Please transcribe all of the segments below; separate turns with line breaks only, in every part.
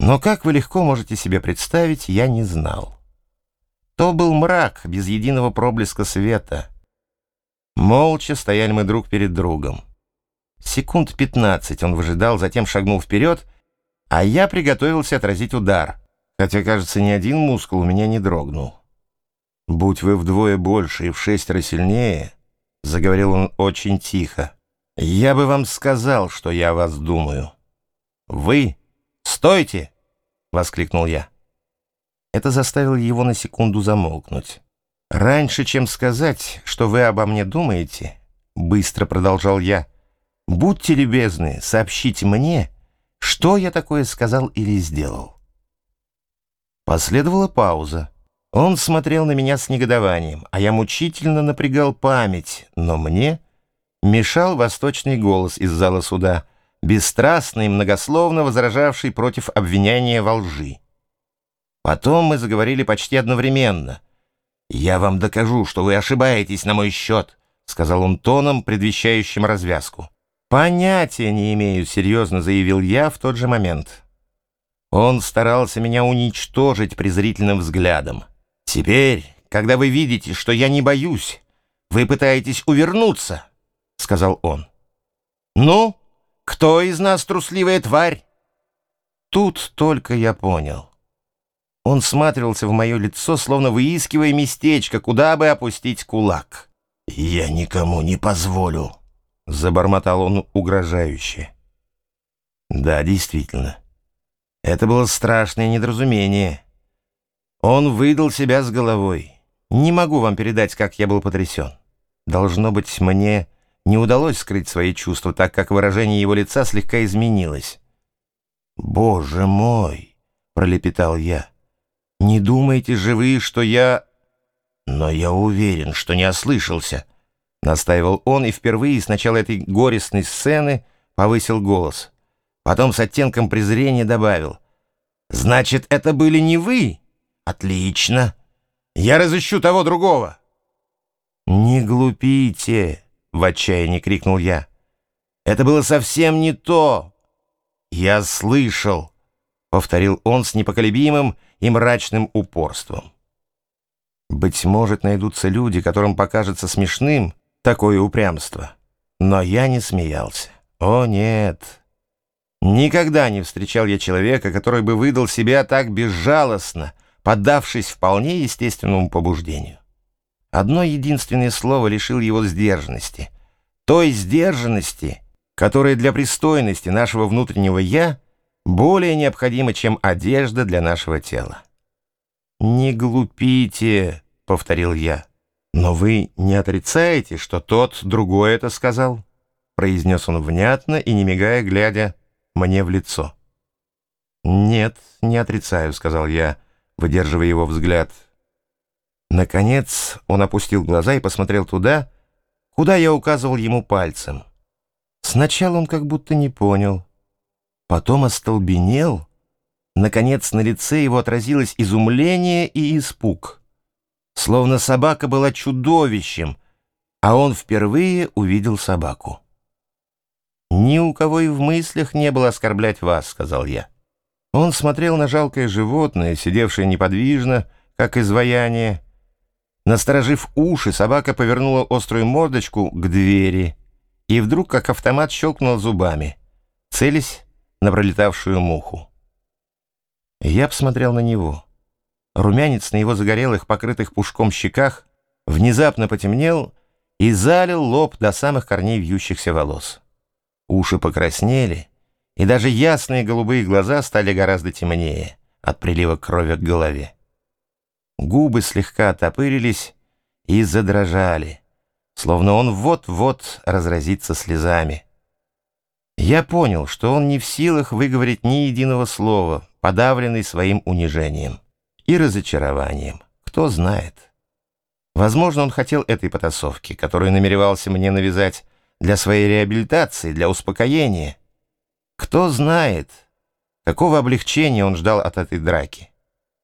Но, как вы легко можете себе представить, я не знал. То был мрак, без единого проблеска света. Молча стояли мы друг перед другом. Секунд 15 он выжидал, затем шагнул вперед, а я приготовился отразить удар, хотя, кажется, ни один мускул у меня не дрогнул. «Будь вы вдвое больше и в 6 сильнее», — заговорил он очень тихо, — «я бы вам сказал, что я о вас думаю». «Вы? Стойте!» — воскликнул я. Это заставило его на секунду замолкнуть. «Раньше, чем сказать, что вы обо мне думаете, — быстро продолжал я, — будьте любезны, сообщите мне, что я такое сказал или сделал». Последовала пауза. Он смотрел на меня с негодованием, а я мучительно напрягал память, но мне мешал восточный голос из зала суда, бесстрастный и многословно возражавший против обвинения во лжи. Потом мы заговорили почти одновременно. «Я вам докажу, что вы ошибаетесь на мой счет», — сказал он тоном, предвещающим развязку. «Понятия не имею», — серьезно заявил я в тот же момент. Он старался меня уничтожить презрительным взглядом. «Теперь, когда вы видите, что я не боюсь, вы пытаетесь увернуться», — сказал он. «Ну, кто из нас трусливая тварь?» Тут только я понял. Он всматривался в мое лицо, словно выискивая местечко, куда бы опустить кулак. «Я никому не позволю», — забормотал он угрожающе. Да, действительно, это было страшное недоразумение. Он выдал себя с головой. Не могу вам передать, как я был потрясен. Должно быть, мне не удалось скрыть свои чувства, так как выражение его лица слегка изменилось. «Боже мой!» — пролепетал я. «Не думаете же вы, что я...» «Но я уверен, что не ослышался», — настаивал он, и впервые с начала этой горестной сцены повысил голос. Потом с оттенком презрения добавил: «Значит, это были не вы? Отлично. Я разыщу того другого». «Не глупите!» — в отчаянии крикнул я. «Это было совсем не то!» «Я слышал!» — повторил он с непоколебимым и мрачным упорством. Быть может, найдутся люди, которым покажется смешным такое упрямство. Но я не смеялся. О, нет! Никогда не встречал я человека, который бы выдал себя так безжалостно, поддавшись вполне естественному побуждению. Одно единственное слово лишило его сдержанности. Той сдержанности, которая для пристойности нашего внутреннего «я» более необходима, чем одежда для нашего тела. «Не глупите», — повторил я. «Но вы не отрицаете, что тот другой это сказал?» — произнес он внятно и, не мигая, глядя мне в лицо. «Нет, не отрицаю», — сказал я, выдерживая его взгляд. Наконец он опустил глаза и посмотрел туда, куда я указывал ему пальцем. Сначала он как будто не понял, потом остолбенел. Наконец на лице его отразилось изумление и испуг. Словно собака была чудовищем, а он впервые увидел собаку. «Ни у кого и в мыслях не было оскорблять вас», — сказал я. Он смотрел на жалкое животное, сидевшее неподвижно, как изваяние. Насторожив уши, собака повернула острую мордочку к двери и вдруг, как автомат, щелкнула зубами, целясь на пролетавшую муху. Я посмотрел на него. Румянец на его загорелых, покрытых пушком щеках внезапно потемнел и залил лоб до самых корней вьющихся волос. Уши покраснели, и даже ясные голубые глаза стали гораздо темнее от прилива крови к голове. Губы слегка оттопырились и задрожали, словно он вот-вот разразится слезами. Я понял, что он не в силах выговорить ни единого слова, подавленный своим унижением и разочарованием. Кто знает. Возможно, он хотел этой потасовки, которую намеревался мне навязать для своей реабилитации, для успокоения. Кто знает, какого облегчения он ждал от этой драки.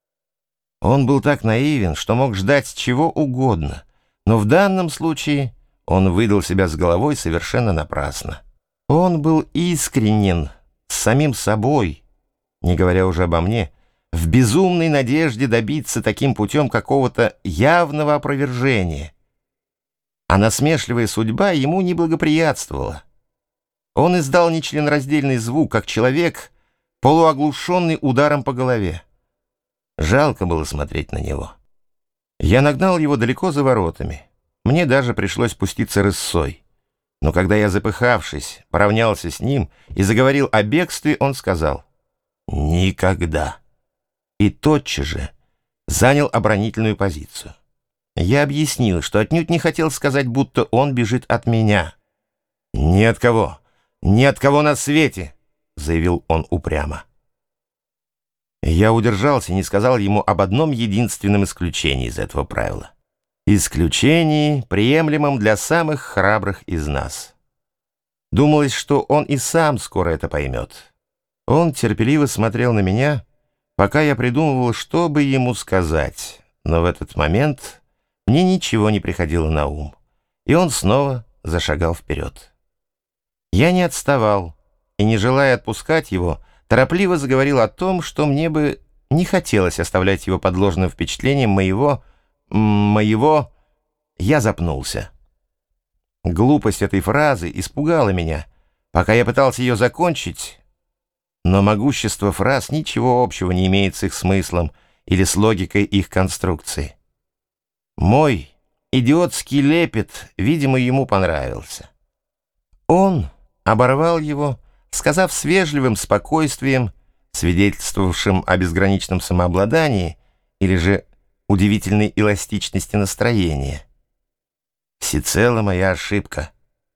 Он был так наивен, что мог ждать чего угодно, но в данном случае он выдал себя с головой совершенно напрасно. Он был искренен с самим собой, не говоря уже обо мне, в безумной надежде добиться таким путем какого-то явного опровержения. А насмешливая судьба ему не благоприятствовала. Он издал нечленораздельный звук, как человек, полуоглушенный ударом по голове. Жалко было смотреть на него. Я нагнал его далеко за воротами. Мне даже пришлось пуститься рысцой. Но когда я, запыхавшись, поравнялся с ним и заговорил о бегстве, он сказал: «Никогда». И тотчас же занял оборонительную позицию. Я объяснил, что отнюдь не хотел сказать, будто он бежит от меня. «Ни от кого, ни от кого на свете», — заявил он упрямо. Я удержался и не сказал ему об одном единственном исключении из этого правила. Исключении, приемлемом для самых храбрых из нас. Думалось, что он и сам скоро это поймет. Он терпеливо смотрел на меня, пока я придумывал, что бы ему сказать, но в этот момент мне ничего не приходило на ум, и он снова зашагал вперед. Я не отставал, и, не желая отпускать его, торопливо заговорил о том, что мне бы не хотелось оставлять его под ложным впечатлением моего... Я запнулся. Глупость этой фразы испугала меня, пока я пытался ее закончить, но могущество фраз ничего общего не имеет с их смыслом или с логикой их конструкции. Мой идиотский лепет, видимо, ему понравился. Он оборвал его, сказав с вежливым спокойствием, свидетельствовавшим о безграничном самообладании или же удивительной эластичности настроения: «Всецело моя ошибка».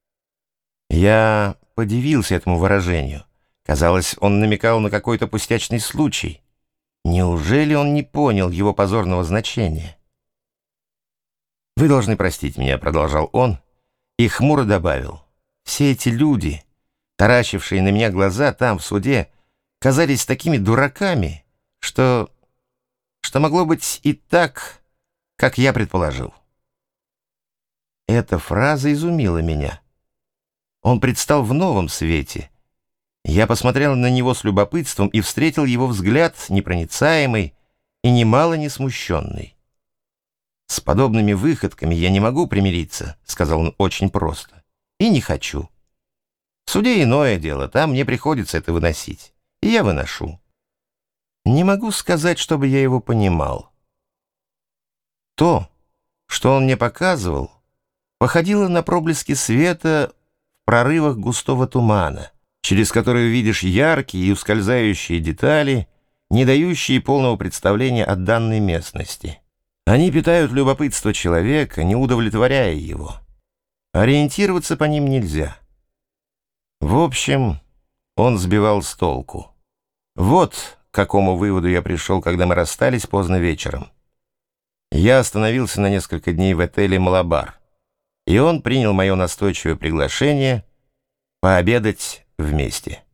Я подивился этому выражению. Казалось, он намекал на какой-то пустячный случай. Неужели он не понял его позорного значения? «Вы должны простить меня», — продолжал он, и хмуро добавил: «все эти люди, таращившие на меня глаза там, в суде, казались такими дураками, что могло быть и так, как я предположил». Эта фраза изумила меня. Он предстал в новом свете. Я посмотрел на него с любопытством и встретил его взгляд непроницаемый и немало не смущенный. «С подобными выходками я не могу примириться», — сказал он очень просто, — «и не хочу. В суде иное дело, там мне приходится это выносить, и я выношу. Не могу сказать, чтобы я его понимал. То, что он мне показывал, походило на проблески света в прорывах густого тумана, через который видишь яркие и ускользающие детали, не дающие полного представления о данной местности. Они питают любопытство человека, не удовлетворяя его. Ориентироваться по ним нельзя. В общем, он сбивал с толку. Вот к какому выводу я пришел, когда мы расстались поздно вечером. Я остановился на несколько дней в отеле «Малабар», и он принял мое настойчивое приглашение пообедать вместе.